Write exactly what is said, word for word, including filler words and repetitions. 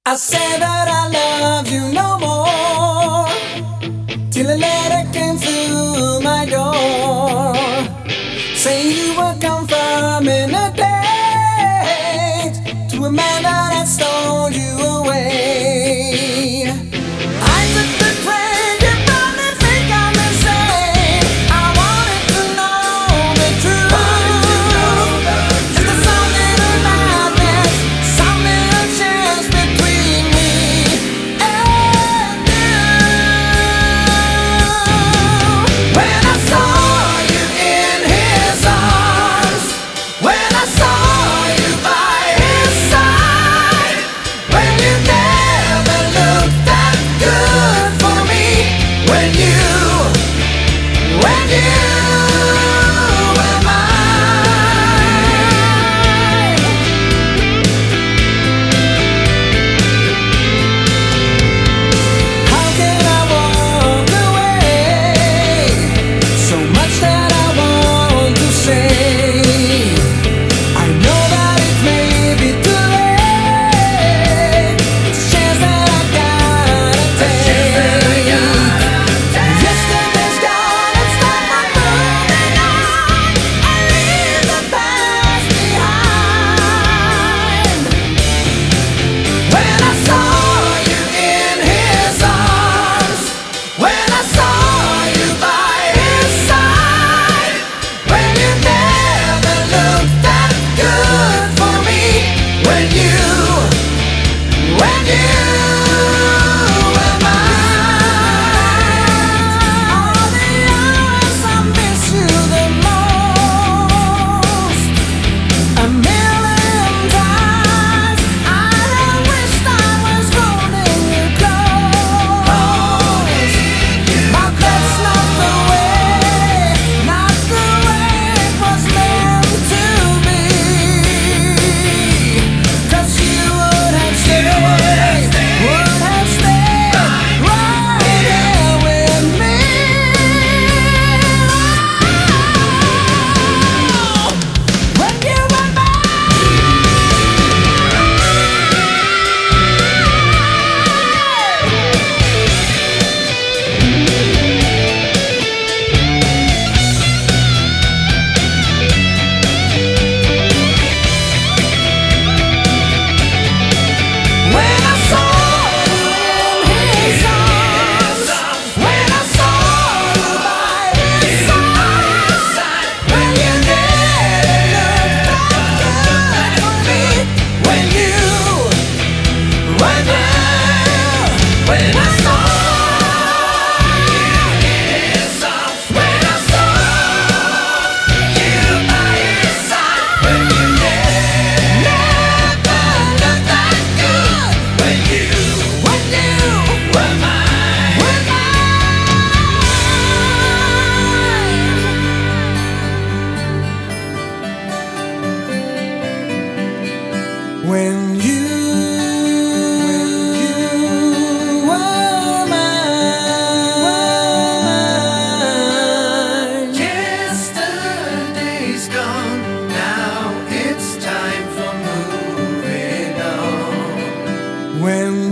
I said that I love you no more till a letter came through my door, saying you were confirming a date to a man that had stole you away. I took the train, you probably think I'm insane. I wanted to know the truth. Is there some little madness, some little chance between me and you? When I saw you in his arms, when I saw you by his side, when you never looked that good for me, when you, when you were mine. How can I walk away? So much that I want to say. I know that it may be too late. It's a chance that I gotta take. Yesterday's gone, it's time for moving on. I leave the past behind. When I saw you in his arms, when I saw you by his side, when you never looked that good for me, when you, when you were mine. All the hours I miss you the most. A million times I have wished I was holding you close, but that's not the way, not the way it was meant to be. 'Cause you would have stayed, would have stayed right here with me. When you were When I saw you in his arms, when I saw you by his side, when you never looked that good for me, when you, when you, when I saw you in his arms, when I saw you by his side, when you never looked that good, when you, when you were mine, were mine. When you, when you were mine. Yesterday's gone, now it's time for moving on. When